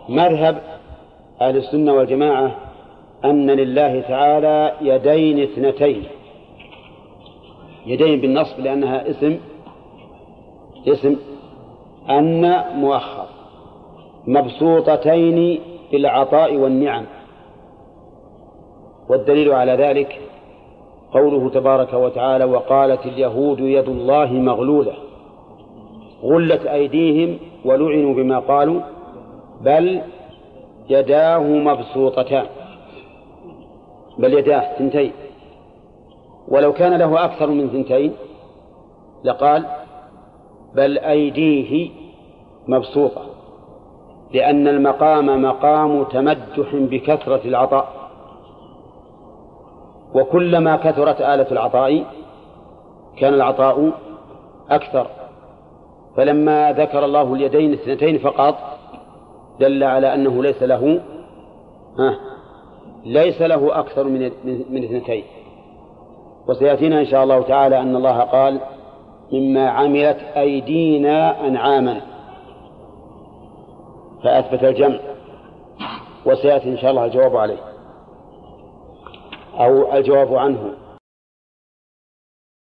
مذهب أهل السنة والجماعة أن لله تعالى يدين اثنتين، يدين بالنصب لأنها اسم أن مؤخر، مبسوطتين بالعطاء والنعم. والدليل على ذلك قوله تبارك وتعالى: وقالت اليهود يد الله مغلولة غلت أيديهم ولعنوا بما قالوا بل يداه مبسوطتان، بل يداه ثنتين. ولو كان له أكثر من ثنتين لقال بل أيديه مبسوطة، لأن المقام مقام تمدح بكثرة العطاء، وكلما كثرت آلة العطاء كان العطاء أكثر. فلما ذكر الله اليدين اثنتين فقط دل على أنه ليس له أكثر من اثنتين. وسيأتينا إن شاء الله تعالى أن الله قال: مما عملت أيدينا أنعاما، فأثبت الجمع، وسيأتي إن شاء الله الجواب عليه أو الجواب عنه.